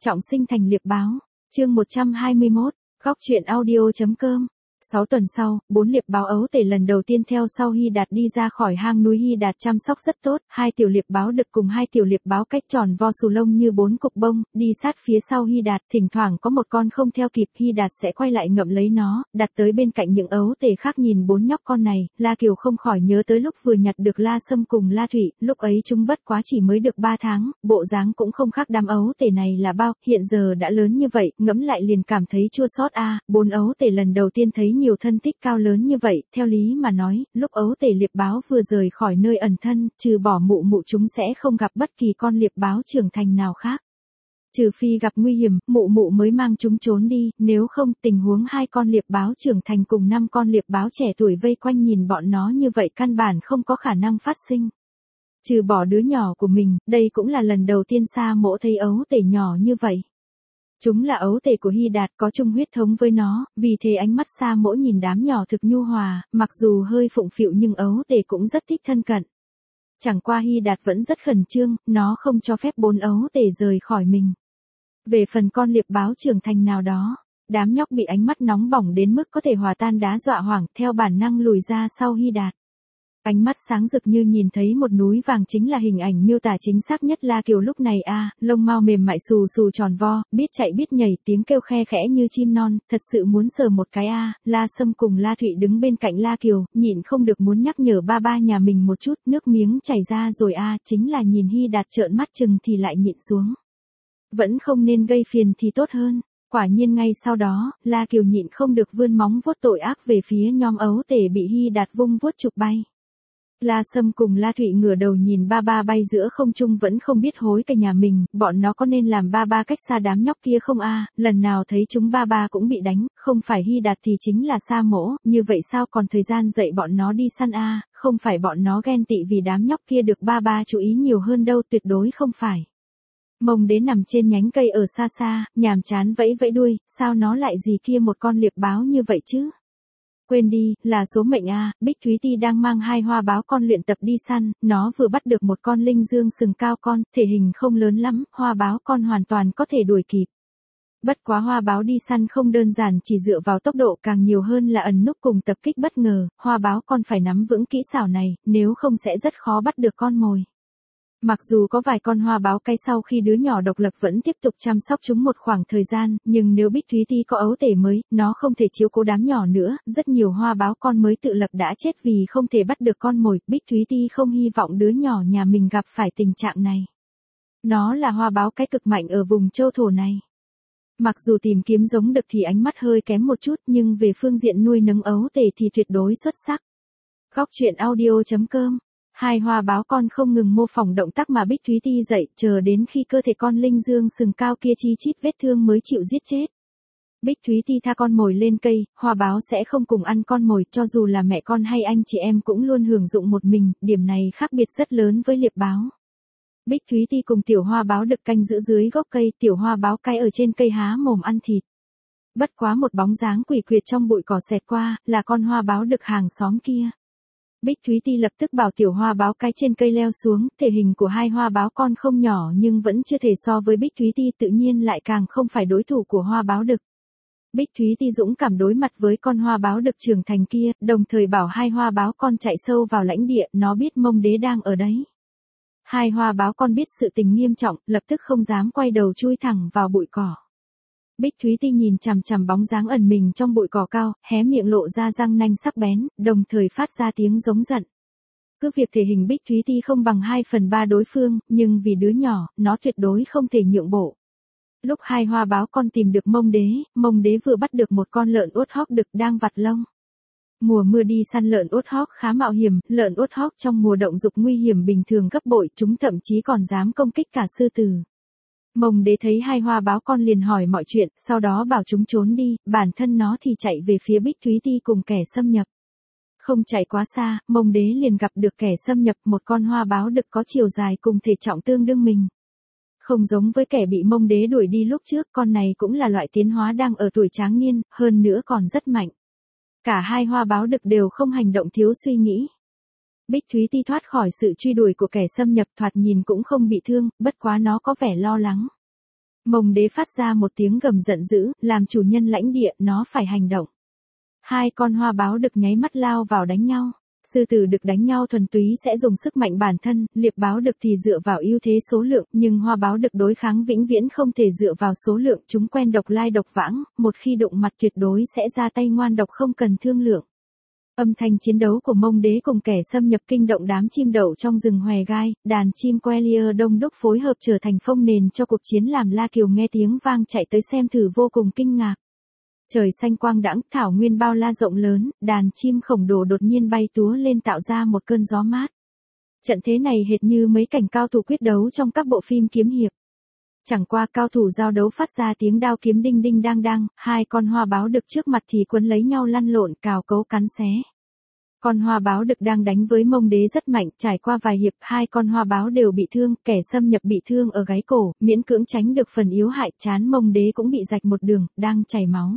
Trọng sinh thành liệp báo. Chương 121, góc truyện audio.com. 6 tuần sau, 4 liệp báo ấu tể lần đầu tiên theo sau Hy Đạt đi ra khỏi hang núi. Hy Đạt chăm sóc rất tốt, 2 tiểu liệp báo đực cùng 2 tiểu liệp báo cách tròn vo xù lông như 4 cục bông, đi sát phía sau Hy Đạt. Thỉnh thoảng có một con không theo kịp, Hy Đạt sẽ quay lại ngậm lấy nó, đặt tới bên cạnh những ấu tể khác. Nhìn 4 nhóc con này, La Kiều không khỏi nhớ tới lúc vừa nhặt được La Sâm cùng La Thụy, lúc ấy chúng bất quá chỉ mới được 3 tháng, bộ dáng cũng không khác đám ấu tể này là bao, hiện giờ đã lớn như vậy, ngẫm lại liền cảm thấy chua xót a. 4 ấu tể lần đầu tiên thấy nhiều thân tích cao lớn như vậy, theo lý mà nói, lúc ấu tể liệp báo vừa rời khỏi nơi ẩn thân, trừ bỏ mụ mụ chúng sẽ không gặp bất kỳ con liệp báo trưởng thành nào khác. Trừ phi gặp nguy hiểm, mụ mụ mới mang chúng trốn đi, nếu không, tình huống 2 con liệp báo trưởng thành cùng 5 con liệp báo trẻ tuổi vây quanh nhìn bọn nó như vậy căn bản không có khả năng phát sinh. Trừ bỏ đứa nhỏ của mình, đây cũng là lần đầu tiên Sa Mỗ thấy ấu tể nhỏ như vậy. Chúng là ấu tể của Hy Đạt, có chung huyết thống với nó, vì thế ánh mắt Sa Mỗ nhìn đám nhỏ thực nhu hòa, mặc dù hơi phụng phịu nhưng ấu tể cũng rất thích thân cận. Chẳng qua Hy Đạt vẫn rất khẩn trương, nó không cho phép 4 ấu tể rời khỏi mình. Về phần con liệp báo trưởng thành nào đó, đám nhóc bị ánh mắt nóng bỏng đến mức có thể hòa tan đá dọa hoảng, theo bản năng lùi ra sau Hy Đạt. Ánh mắt sáng rực như nhìn thấy một núi vàng chính là hình ảnh miêu tả chính xác nhất La Kiều lúc này a. Lông mao mềm mại xù xù tròn vo, biết chạy biết nhảy, tiếng kêu khe khẽ như chim non, thật sự muốn sờ một cái a. La Sâm cùng La Thụy đứng bên cạnh La Kiều, nhịn không được muốn nhắc nhở ba ba nhà mình một chút, nước miếng chảy ra rồi a. Chính là nhìn Hy Đạt trợn mắt chừng thì lại nhịn xuống. Vẫn không nên gây phiền thì tốt hơn. Quả nhiên ngay sau đó, La Kiều nhịn không được vươn móng vuốt tội ác về phía nhóm ấu tể bị Hy Đạt vung vuốt chụp bay. La Sâm cùng La Thụy ngửa đầu nhìn ba ba bay giữa không trung vẫn không biết hối cải nhà mình, bọn nó có nên làm ba ba cách xa đám nhóc kia không a? Lần nào thấy chúng ba ba cũng bị đánh, không phải Hy Đạt thì chính là Sa Mỗ, như vậy sao còn thời gian dạy bọn nó đi săn a? Không phải bọn nó ghen tị vì đám nhóc kia được ba ba chú ý nhiều hơn đâu, tuyệt đối không phải. Mông Đế nằm trên nhánh cây ở xa xa, nhàm chán vẫy vẫy đuôi, sao nó lại gì kia một con liệp báo như vậy chứ? Quên đi, là số mệnh a. Bích Thúy Ti đang mang 2 hoa báo con luyện tập đi săn, nó vừa bắt được một con linh dương sừng cao con, thể hình không lớn lắm, hoa báo con hoàn toàn có thể đuổi kịp. Bất quá hoa báo đi săn không đơn giản chỉ dựa vào tốc độ, càng nhiều hơn là ẩn núp cùng tập kích bất ngờ, hoa báo con phải nắm vững kỹ xảo này, nếu không sẽ rất khó bắt được con mồi. Mặc dù có vài con hoa báo cái sau khi đứa nhỏ độc lập vẫn tiếp tục chăm sóc chúng một khoảng thời gian, nhưng nếu Bích Thúy Ti có ấu tể mới, nó không thể chiếu cố đám nhỏ nữa, rất nhiều hoa báo con mới tự lập đã chết vì không thể bắt được con mồi. Bích Thúy Ti không hy vọng đứa nhỏ nhà mình gặp phải tình trạng này. Nó là hoa báo cái cực mạnh ở vùng châu thổ này. Mặc dù tìm kiếm giống đực thì ánh mắt hơi kém một chút, nhưng về phương diện nuôi nấng ấu tể thì tuyệt đối xuất sắc. Góc truyện audio.com. 2 hoa báo con không ngừng mô phỏng động tác mà Bích Thúy Ti dạy, chờ đến khi cơ thể con linh dương sừng cao kia chi chít vết thương mới chịu giết chết. Bích Thúy Ti tha con mồi lên cây, hoa báo sẽ không cùng ăn con mồi, cho dù là mẹ con hay anh chị em cũng luôn hưởng dụng một mình, điểm này khác biệt rất lớn với liệp báo. Bích Thúy Ti cùng tiểu hoa báo đực canh giữ dưới gốc cây, tiểu hoa báo cai ở trên cây há mồm ăn thịt. Bất quá một bóng dáng quỷ quyệt trong bụi cỏ xẹt qua, là con hoa báo đực hàng xóm kia. Bích Thúy Ti lập tức bảo tiểu hoa báo cái trên cây leo xuống, thể hình của 2 hoa báo con không nhỏ nhưng vẫn chưa thể so với Bích Thúy Ti, tự nhiên lại càng không phải đối thủ của hoa báo đực. Bích Thúy Ti dũng cảm đối mặt với con hoa báo đực trưởng thành kia, đồng thời bảo 2 hoa báo con chạy sâu vào lãnh địa, nó biết Mông Đế đang ở đấy. 2 hoa báo con biết sự tình nghiêm trọng, lập tức không dám quay đầu chui thẳng vào bụi cỏ. Bích Thúy Ti nhìn chằm chằm bóng dáng ẩn mình trong bụi cỏ cao, hé miệng lộ ra răng nanh sắc bén, đồng thời phát ra tiếng giống giận. Cứ việc thể hình Bích Thúy Ti không bằng 2/3 đối phương, nhưng vì đứa nhỏ, nó tuyệt đối không thể nhượng bộ. Lúc 2 hoa báo con tìm được Mông Đế vừa bắt được một con lợn uốt hóc đực đang vặt lông. Mùa mưa đi săn lợn uốt hóc khá mạo hiểm, lợn uốt hóc trong mùa động dục nguy hiểm bình thường gấp bội, chúng thậm chí còn dám công kích cả sư tử. Mông Đế thấy 2 hoa báo con liền hỏi mọi chuyện, sau đó bảo chúng trốn đi, bản thân nó thì chạy về phía Bích Thúy Ti cùng kẻ xâm nhập. Không chạy quá xa, Mông Đế liền gặp được kẻ xâm nhập, một con hoa báo đực có chiều dài cùng thể trọng tương đương mình. Không giống với kẻ bị Mông Đế đuổi đi lúc trước, con này cũng là loại tiến hóa đang ở tuổi tráng niên, hơn nữa còn rất mạnh. Cả 2 hoa báo đực đều không hành động thiếu suy nghĩ. Bích Thúy Ti thoát khỏi sự truy đuổi của kẻ xâm nhập, thoạt nhìn cũng không bị thương, bất quá nó có vẻ lo lắng. Mông đế phát ra một tiếng gầm giận dữ, làm chủ nhân lãnh địa, nó phải hành động. Hai con hoa báo đực nháy mắt lao vào đánh nhau. Sư tử đực đánh nhau thuần túy sẽ dùng sức mạnh bản thân, liệp báo đực thì dựa vào ưu thế số lượng, nhưng hoa báo đực đối kháng vĩnh viễn không thể dựa vào số lượng, chúng quen độc lai độc vãng, một khi đụng mặt tuyệt đối sẽ ra tay ngoan độc không cần thương lượng. Âm thanh chiến đấu của Mông đế cùng kẻ xâm nhập kinh động đám chim đậu trong rừng hòe gai, đàn chim Quellier đông đúc phối hợp trở thành phông nền cho cuộc chiến, làm La Kiều nghe tiếng vang chạy tới xem thử vô cùng kinh ngạc. Trời xanh quang đãng, thảo nguyên bao la rộng lớn, đàn chim khổng lồ đột nhiên bay túa lên tạo ra một cơn gió mát. Trận thế này hệt như mấy cảnh cao thủ quyết đấu trong các bộ phim kiếm hiệp. Chẳng qua cao thủ giao đấu phát ra tiếng đao kiếm đinh đinh đang đang, hai con hoa báo đực trước mặt thì quấn lấy nhau lăn lộn, cào cấu cắn xé. Con hoa báo đực đang đánh với Mông đế rất mạnh, trải qua vài hiệp hai con hoa báo đều bị thương, kẻ xâm nhập bị thương ở gáy cổ, miễn cưỡng tránh được phần yếu hại, trán Mông đế cũng bị rạch một đường, đang chảy máu.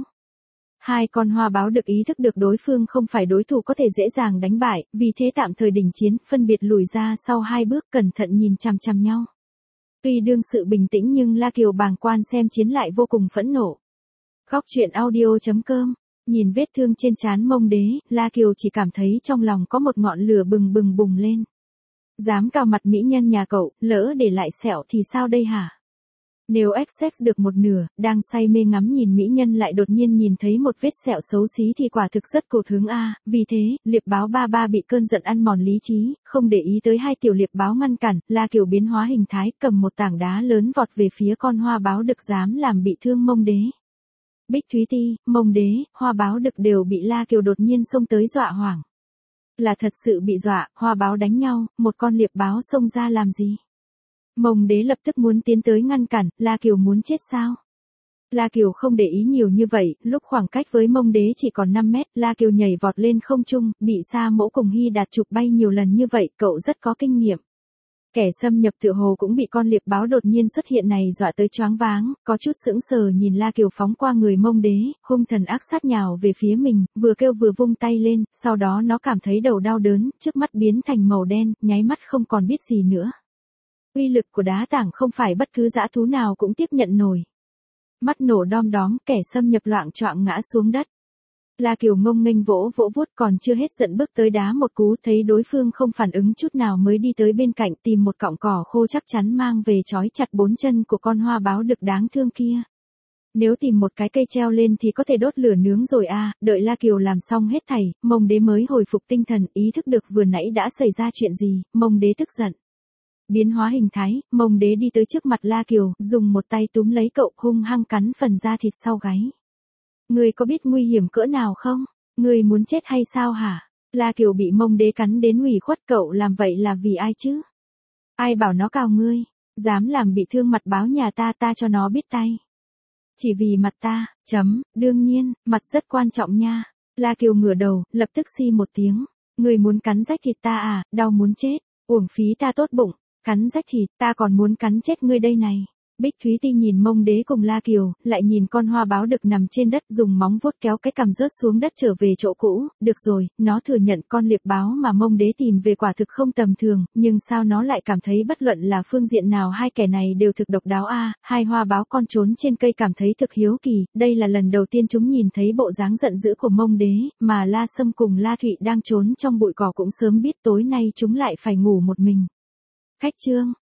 Hai con hoa báo đực ý thức được đối phương không phải đối thủ có thể dễ dàng đánh bại, vì thế tạm thời đình chiến, phân biệt lùi ra sau hai bước, cẩn thận nhìn chằm chằm nhau. Tuy đương sự bình tĩnh nhưng La Kiều bàng quan xem chiến lại vô cùng phẫn nộ. Góc truyện audio.com. Nhìn vết thương trên trán Mông đế, La Kiều chỉ cảm thấy trong lòng có một ngọn lửa bừng bừng bùng lên. Dám cào mặt mỹ nhân nhà cậu, lỡ để lại sẹo thì sao đây hả? Nếu accept được một nửa, đang say mê ngắm nhìn mỹ nhân lại đột nhiên nhìn thấy một vết sẹo xấu xí thì quả thực rất cột hứng a. Vì thế, liệp báo ba ba bị cơn giận ăn mòn lý trí, không để ý tới hai tiểu liệp báo ngăn cản, La Kiều biến hóa hình thái, cầm một tảng đá lớn vọt về phía con hoa báo đực dám làm bị thương Mông đế. Bích Thúy Ti, Mông đế, hoa báo đực đều bị La Kiều đột nhiên xông tới dọa hoảng. Là thật sự bị dọa, hoa báo đánh nhau, một con liệp báo xông ra làm gì? Mông đế lập tức muốn tiến tới ngăn cản, La Kiều muốn chết sao? La Kiều không để ý nhiều như vậy, lúc khoảng cách với Mông đế chỉ còn 5 mét, La Kiều nhảy vọt lên không trung, bị Sa Mẫu cùng Hy Đạt chụp bay nhiều lần như vậy, cậu rất có kinh nghiệm. Kẻ xâm nhập tựa hồ cũng bị con liệp báo đột nhiên xuất hiện này dọa tới choáng váng, có chút sững sờ nhìn La Kiều phóng qua người Mông đế, hung thần ác sát nhào về phía mình, vừa kêu vừa vung tay lên, sau đó nó cảm thấy đầu đau đớn, trước mắt biến thành màu đen, nháy mắt không còn biết gì nữa. Uy lực của đá tảng không phải bất cứ dã thú nào cũng tiếp nhận nổi. Mắt nổ đom đóm, kẻ xâm nhập loạng choạng ngã xuống đất. La Kiều ngông nghênh vỗ vỗ vuốt, còn chưa hết giận bước tới đá một cú, thấy đối phương không phản ứng chút nào mới đi tới bên cạnh tìm một cọng cỏ khô chắc chắn mang về trói chặt bốn chân của con hoa báo đực đáng thương kia. Nếu tìm một cái cây treo lên thì có thể đốt lửa nướng rồi à. Đợi La Kiều làm xong hết thảy, Mông đế mới hồi phục tinh thần, ý thức được vừa nãy đã xảy ra chuyện gì. Mông đế tức giận. Biến hóa hình thái, Mông đế đi tới trước mặt La Kiều, dùng một tay túm lấy cậu, hung hăng cắn phần da thịt sau gáy. Ngươi có biết nguy hiểm cỡ nào không? Ngươi muốn chết hay sao hả? La Kiều bị Mông đế cắn đến ủy khuất, cậu làm vậy là vì ai chứ? Ai bảo nó cào ngươi? Dám làm bị thương mặt báo nhà ta cho nó biết tay. Chỉ vì mặt ta, đương nhiên, mặt rất quan trọng nha. La Kiều ngửa đầu, lập tức xi một tiếng. Ngươi muốn cắn rách thịt ta à, đau muốn chết, uổng phí ta tốt bụng. Cắn rách thịt, ta còn muốn cắn chết ngươi đây này. Bích Thúy Ti nhìn Mông đế cùng La Kiều, lại nhìn con hoa báo đực nằm trên đất, dùng móng vuốt kéo cái cằm rớt xuống đất trở về chỗ cũ. Được rồi, nó thừa nhận con liệp báo mà Mông đế tìm về quả thực không tầm thường, nhưng sao nó lại cảm thấy bất luận là phương diện nào hai kẻ này đều thực độc đáo a. Hai hoa báo con trốn trên cây cảm thấy thực hiếu kỳ, đây là lần đầu tiên chúng nhìn thấy bộ dáng giận dữ của Mông đế, mà La Sâm cùng La Thụy đang trốn trong bụi cỏ cũng sớm biết tối nay chúng lại phải ngủ một mình. Khách trương